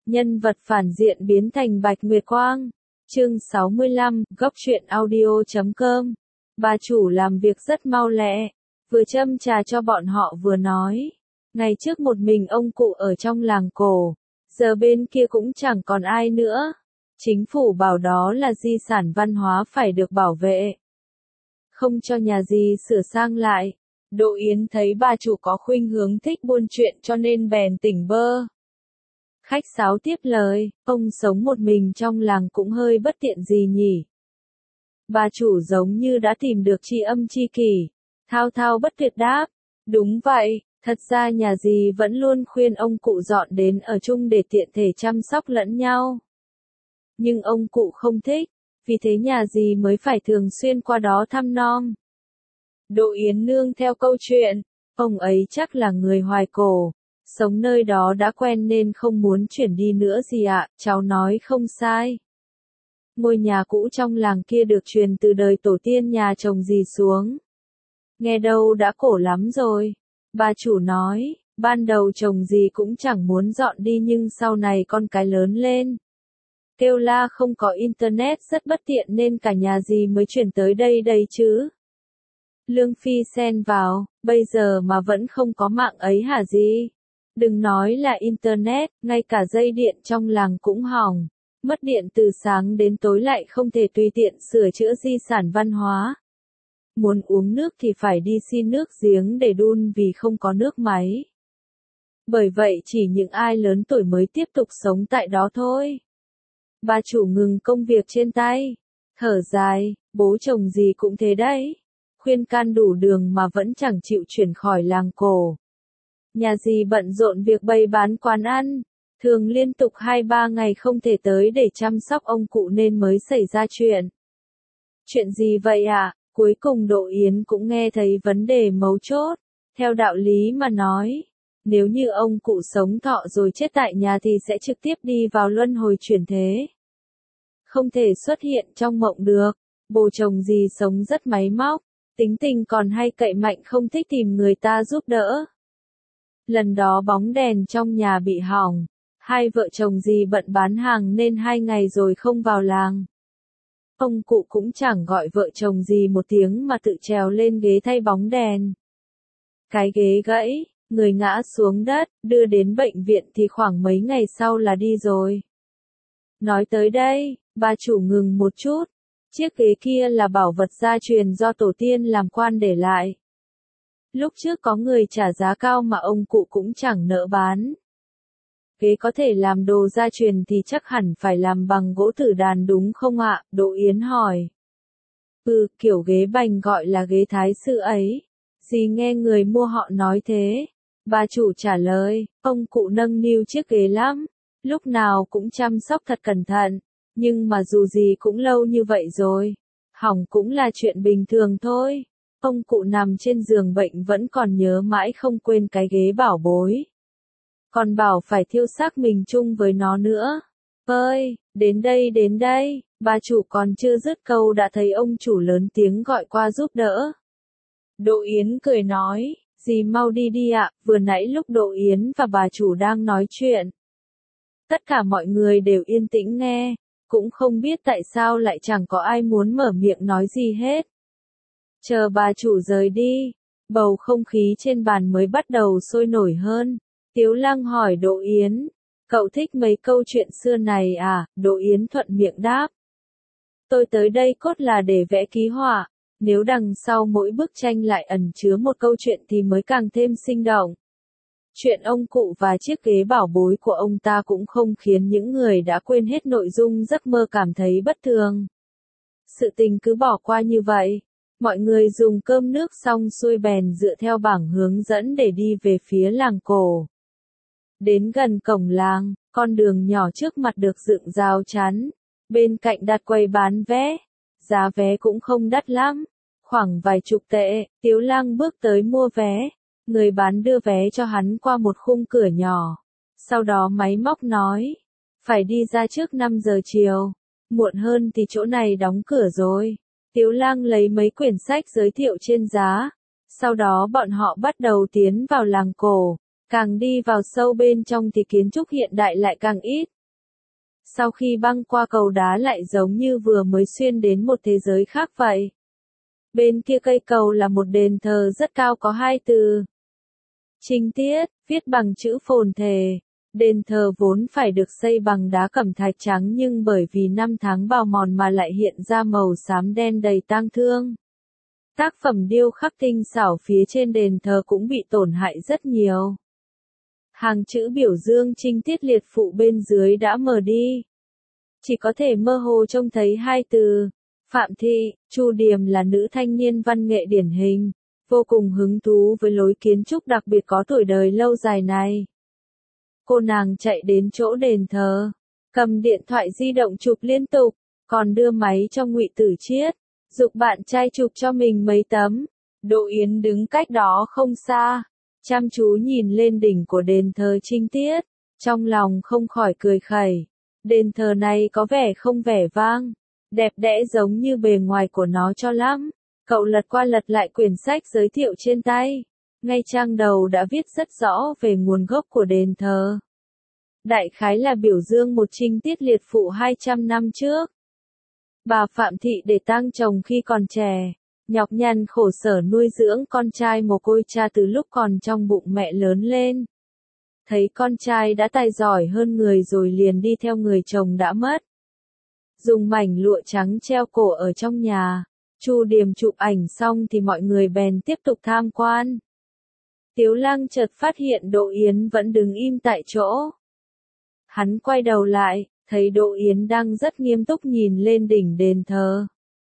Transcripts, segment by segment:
Nhân vật phản diện biến thành Bạch Nguyệt Quang. Chương 65, góc truyện audio.com. Bà chủ làm việc rất mau lẹ, vừa châm trà cho bọn họ vừa nói. Ngày trước một mình ông cụ ở trong làng cổ, giờ bên kia cũng chẳng còn ai nữa. Chính phủ bảo đó là di sản văn hóa phải được bảo vệ. Không cho nhà gì sửa sang lại. Đỗ Yến thấy bà chủ có khuynh hướng thích buôn chuyện cho nên bèn tỉnh bơ. Khách sáo tiếp lời, ông sống một mình trong làng cũng hơi bất tiện gì nhỉ. Bà chủ giống như đã tìm được tri âm tri kỷ, thao thao bất tuyệt đáp. Đúng vậy, thật ra nhà dì vẫn luôn khuyên ông cụ dọn đến ở chung để tiện thể chăm sóc lẫn nhau. Nhưng ông cụ không thích, vì thế nhà dì mới phải thường xuyên qua đó thăm nom. Đỗ Yến nương theo câu chuyện, ông ấy chắc là người hoài cổ, sống nơi đó đã quen nên không muốn chuyển đi nữa gì ạ, cháu nói không sai. Ngôi nhà cũ trong làng kia được truyền từ đời tổ tiên nhà chồng dì xuống. Nghe đâu đã cổ lắm rồi. Bà chủ nói, ban đầu chồng dì cũng chẳng muốn dọn đi nhưng sau này con cái lớn lên. Kêu la không có internet rất bất tiện nên cả nhà dì mới chuyển tới đây chứ. Lương Phi xen vào, bây giờ mà vẫn không có mạng ấy hả dì? Đừng nói là internet, ngay cả dây điện trong làng cũng hỏng. Mất điện từ sáng đến tối lại không thể tùy tiện sửa chữa di sản văn hóa. Muốn uống nước thì phải đi xin nước giếng để đun vì không có nước máy. Bởi vậy chỉ những ai lớn tuổi mới tiếp tục sống tại đó thôi. Bà chủ ngừng công việc trên tay, thở dài, bố chồng gì cũng thế đấy. Khuyên can đủ đường mà vẫn chẳng chịu chuyển khỏi làng cổ. Nhà dì bận rộn việc bày bán quán ăn, thường liên tục 2-3 ngày không thể tới để chăm sóc ông cụ nên mới xảy ra chuyện. Chuyện gì vậy ạ? Cuối cùng Đỗ Yến cũng nghe thấy vấn đề mấu chốt. Theo đạo lý mà nói, nếu như ông cụ sống thọ rồi chết tại nhà thì sẽ trực tiếp đi vào luân hồi chuyển thế. Không thể xuất hiện trong mộng được. Bố chồng dì sống rất máy móc, tính tình còn hay cậy mạnh không thích tìm người ta giúp đỡ. Lần đó bóng đèn trong nhà bị hỏng, hai vợ chồng dì bận bán hàng nên 2 ngày rồi không vào làng. Ông cụ cũng chẳng gọi vợ chồng dì một tiếng mà tự trèo lên ghế thay bóng đèn. Cái ghế gãy, người ngã xuống đất, đưa đến bệnh viện thì khoảng mấy ngày sau là đi rồi. Nói tới đây, bà chủ ngừng một chút. Chiếc ghế kia là bảo vật gia truyền do tổ tiên làm quan để lại. Lúc trước có người trả giá cao mà ông cụ cũng chẳng nỡ bán. Ghế có thể làm đồ gia truyền thì chắc hẳn phải làm bằng gỗ tử đàn đúng không ạ? Đỗ Yến hỏi. Kiểu ghế bành gọi là ghế thái sư ấy. Dì nghe người mua họ nói thế. Bà chủ trả lời, ông cụ nâng niu chiếc ghế lắm. Lúc nào cũng chăm sóc thật cẩn thận. Nhưng mà dù gì cũng lâu như vậy rồi. Hỏng cũng là chuyện bình thường thôi. Ông cụ nằm trên giường bệnh vẫn còn nhớ mãi không quên cái ghế bảo bối. Còn bảo phải thiêu xác mình chung với nó nữa. Ơi, đến đây, bà chủ còn chưa dứt câu đã thấy ông chủ lớn tiếng gọi qua giúp đỡ. Đỗ Yến cười nói, dì mau đi đi ạ, vừa nãy lúc Đỗ Yến và bà chủ đang nói chuyện. Tất cả mọi người đều yên tĩnh nghe, cũng không biết tại sao lại chẳng có ai muốn mở miệng nói gì hết. Chờ bà chủ rời đi, bầu không khí trên bàn mới bắt đầu sôi nổi hơn. Tiếu Lăng hỏi Đỗ Yến, cậu thích mấy câu chuyện xưa này à? Đỗ Yến thuận miệng đáp. Tôi tới đây cốt là để vẽ ký họa, nếu đằng sau mỗi bức tranh lại ẩn chứa một câu chuyện thì mới càng thêm sinh động. Chuyện ông cụ và chiếc ghế bảo bối của ông ta cũng không khiến những người đã quên hết nội dung giấc mơ cảm thấy bất thường. Sự tình cứ bỏ qua như vậy. Mọi người dùng cơm nước xong xuôi bèn dựa theo bảng hướng dẫn để đi về phía làng cổ. Đến gần cổng làng, con đường nhỏ trước mặt được dựng rào chắn. Bên cạnh đặt quầy bán vé. Giá vé cũng không đắt lắm. Khoảng vài chục tệ, Tiếu Lăng bước tới mua vé. Người bán đưa vé cho hắn qua một khung cửa nhỏ. Sau đó máy móc nói. Phải đi ra trước 5 giờ chiều. Muộn hơn thì chỗ này đóng cửa rồi. Tiếu Lăng lấy mấy quyển sách giới thiệu trên giá. Sau đó bọn họ bắt đầu tiến vào làng cổ. Càng đi vào sâu bên trong thì kiến trúc hiện đại lại càng ít. Sau khi băng qua cầu đá lại giống như vừa mới xuyên đến một thế giới khác vậy. Bên kia cây cầu là một đền thờ rất cao có hai từ. Trinh tiết, viết bằng chữ phồn thề. Đền thờ vốn phải được xây bằng đá cẩm thạch trắng nhưng bởi vì năm tháng bào mòn mà lại hiện ra màu xám đen đầy tang thương. Tác phẩm điêu khắc tinh xảo phía trên đền thờ cũng bị tổn hại rất nhiều. Hàng chữ biểu dương trinh tiết liệt phụ bên dưới đã mờ đi. Chỉ có thể mơ hồ trông thấy hai từ. Phạm Thị, Chu Điềm là nữ thanh niên văn nghệ điển hình, vô cùng hứng thú với lối kiến trúc đặc biệt có tuổi đời lâu dài này. Cô nàng chạy đến chỗ đền thờ, cầm điện thoại di động chụp liên tục, còn đưa máy cho Ngụy Tử Chiết, giục bạn trai chụp cho mình mấy tấm. Đỗ Yến đứng cách đó không xa, chăm chú nhìn lên đỉnh của đền thờ Trinh Tiết, trong lòng không khỏi cười khẩy. Đền thờ này có vẻ không vẻ vang, đẹp đẽ giống như bề ngoài của nó cho lắm. Cậu lật qua lật lại quyển sách giới thiệu trên tay. Ngay trang đầu đã viết rất rõ về nguồn gốc của đền thờ. Đại khái là biểu dương một trinh tiết liệt phụ 200 năm trước. Bà Phạm Thị để tang chồng khi còn trẻ, nhọc nhằn khổ sở nuôi dưỡng con trai mồ côi cha từ lúc còn trong bụng mẹ lớn lên. Thấy con trai đã tài giỏi hơn người rồi liền đi theo người chồng đã mất. Dùng mảnh lụa trắng treo cổ ở trong nhà. Chu Điềm chụp ảnh xong thì mọi người bèn tiếp tục tham quan. Tiếu Lăng chợt phát hiện Đỗ Yến vẫn đứng im tại chỗ. Hắn quay đầu lại, thấy Đỗ Yến đang rất nghiêm túc nhìn lên đỉnh đền thờ.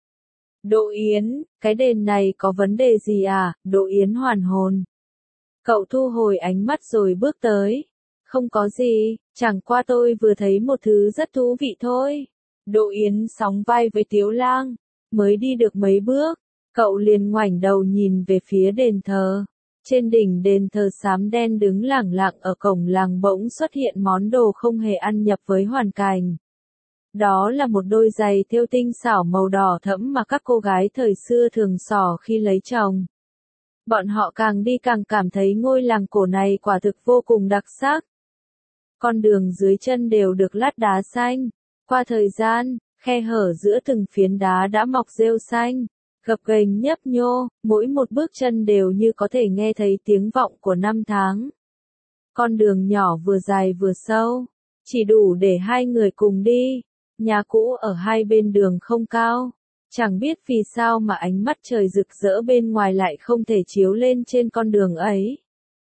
Đỗ Yến, cái đền này có vấn đề gì à? Đỗ Yến hoàn hồn. Cậu thu hồi ánh mắt rồi bước tới. Không có gì, chẳng qua tôi vừa thấy một thứ rất thú vị thôi. Đỗ Yến sóng vai với Tiếu Lang. Mới đi được mấy bước, cậu liền ngoảnh đầu nhìn về phía đền thờ. Trên đỉnh đền thờ xám đen đứng lẳng lặng ở cổng làng bỗng xuất hiện món đồ không hề ăn nhập với hoàn cảnh. Đó là một đôi giày thêu tinh xảo màu đỏ thẫm mà các cô gái thời xưa thường xỏ khi lấy chồng. Bọn họ càng đi càng cảm thấy ngôi làng cổ này quả thực vô cùng đặc sắc. Con đường dưới chân đều được lát đá xanh. Qua thời gian, khe hở giữa từng phiến đá đã mọc rêu xanh, gập ghềnh nhấp nhô, mỗi một bước chân đều như có thể nghe thấy tiếng vọng của năm tháng. Con đường nhỏ vừa dài vừa sâu, chỉ đủ để hai người cùng đi. Nhà cũ ở hai bên đường không cao, chẳng biết vì sao mà ánh mắt trời rực rỡ bên ngoài lại không thể chiếu lên trên con đường ấy.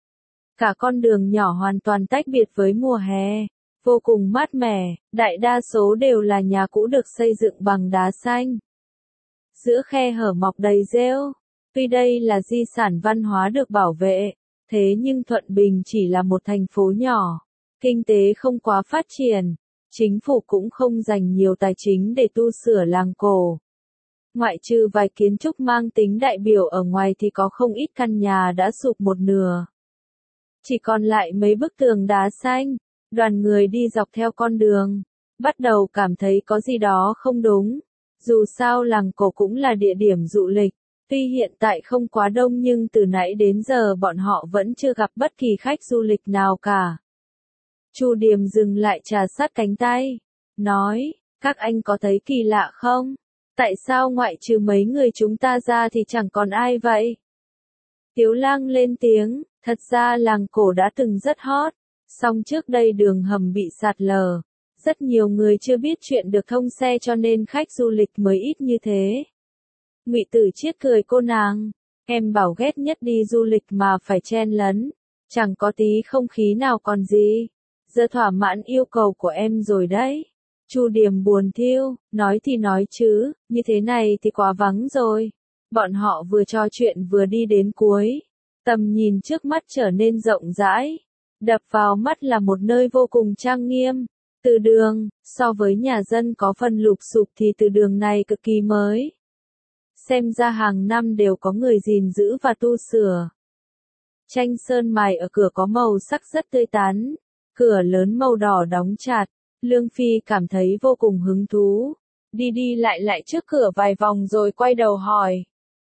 Cả con đường nhỏ hoàn toàn tách biệt với mùa hè. Vô cùng mát mẻ, đại đa số đều là nhà cũ được xây dựng bằng đá xanh. Giữa khe hở mọc đầy rêu. Tuy đây là di sản văn hóa được bảo vệ, thế nhưng Thuận Bình chỉ là một thành phố nhỏ. Kinh tế không quá phát triển. Chính phủ cũng không dành nhiều tài chính để tu sửa làng cổ. Ngoại trừ vài kiến trúc mang tính đại biểu ở ngoài thì có không ít căn nhà đã sụp một nửa. Chỉ còn lại mấy bức tường đá xanh. Đoàn người đi dọc theo con đường, bắt đầu cảm thấy có gì đó không đúng. Dù sao làng cổ cũng là địa điểm du lịch, tuy hiện tại không quá đông nhưng từ nãy đến giờ bọn họ vẫn chưa gặp bất kỳ khách du lịch nào cả. Chu Điềm dừng lại trà sát cánh tay, nói, các anh có thấy kỳ lạ không? Tại sao ngoại trừ mấy người chúng ta ra thì chẳng còn ai vậy? Tiếu Lang lên tiếng, thật ra làng cổ đã từng rất hot. Song trước đây đường hầm bị sạt lở, rất nhiều người chưa biết chuyện được thông xe cho nên khách du lịch mới ít như thế. Ngụy Tử Chiết cười cô nàng, em bảo ghét nhất đi du lịch mà phải chen lấn, chẳng có tí không khí nào còn gì. Giờ thỏa mãn yêu cầu của em rồi đấy. Chu Điềm buồn thiu, nói thì nói chứ, như thế này thì quá vắng rồi. Bọn họ vừa trò chuyện vừa đi đến cuối, tầm nhìn trước mắt trở nên rộng rãi. Đập vào mắt là một nơi vô cùng trang nghiêm. Từ đường, so với nhà dân có phần lụp xụp thì từ đường này cực kỳ mới. Xem ra hàng năm đều có người gìn giữ và tu sửa. Tranh sơn mài ở cửa có màu sắc rất tươi tắn. Cửa lớn màu đỏ đóng chặt. Lương Phi cảm thấy vô cùng hứng thú. Đi đi lại trước cửa vài vòng rồi quay đầu hỏi.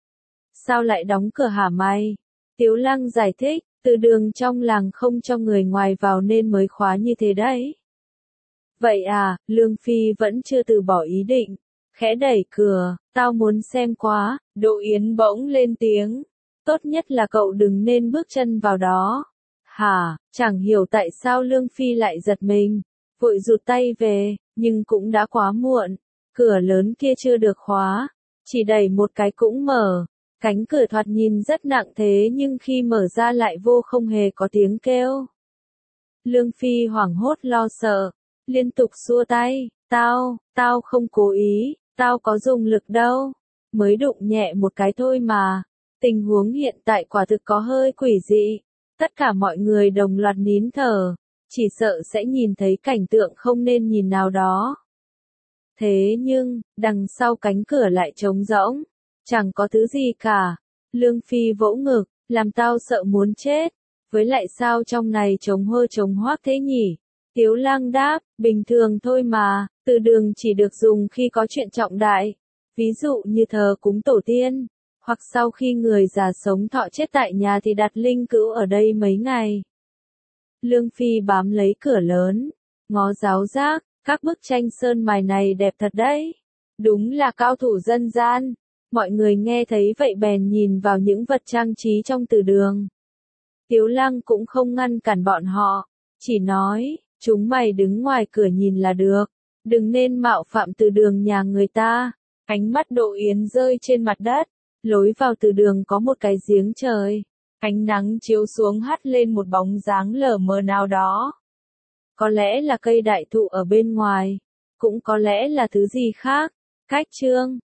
Sao lại đóng cửa hả mày? Tiếu Lăng giải thích. Từ đường trong làng không cho người ngoài vào nên mới khóa như thế đấy. Vậy à, Lương Phi vẫn chưa từ bỏ ý định. Khẽ đẩy cửa, tao muốn xem quá, Đỗ Yến bỗng lên tiếng. Tốt nhất là cậu đừng nên bước chân vào đó. Hả, chẳng hiểu tại sao Lương Phi lại giật mình. Vội rụt tay về, nhưng cũng đã quá muộn. Cửa lớn kia chưa được khóa. Chỉ đẩy một cái cũng mở. Cánh cửa thoạt nhìn rất nặng thế nhưng khi mở ra lại vô không hề có tiếng kêu. Lương Phi hoảng hốt lo sợ. Liên tục xua tay. Tao không cố ý. Tao có dùng lực đâu. Mới đụng nhẹ một cái thôi mà. Tình huống hiện tại quả thực có hơi quỷ dị. Tất cả mọi người đồng loạt nín thở. Chỉ sợ sẽ nhìn thấy cảnh tượng không nên nhìn nào đó. Thế nhưng, đằng sau cánh cửa lại trống rỗng. Chẳng có thứ gì cả. Lương Phi vỗ ngực, làm tao sợ muốn chết. Với lại sao trong này trống hơ trống hoác thế nhỉ? Tiếu Lăng đáp, bình thường thôi mà, từ đường chỉ được dùng khi có chuyện trọng đại. Ví dụ như thờ cúng tổ tiên, hoặc sau khi người già sống thọ chết tại nhà thì đặt linh cữu ở đây mấy ngày. Lương Phi bám lấy cửa lớn, ngó giáo giác, các bức tranh sơn mài này đẹp thật đấy. Đúng là cao thủ dân gian. Mọi người nghe thấy vậy bèn nhìn vào những vật trang trí trong từ đường. Tiếu Lăng cũng không ngăn cản bọn họ, chỉ nói, chúng mày đứng ngoài cửa nhìn là được, đừng nên mạo phạm từ đường nhà người ta. Ánh mắt Đỗ Yến rơi trên mặt đất, lối vào từ đường có một cái giếng trời. Ánh nắng chiếu xuống hắt lên một bóng dáng lờ mờ nào đó. Có lẽ là cây đại thụ ở bên ngoài, cũng có lẽ là thứ gì khác. Cách chương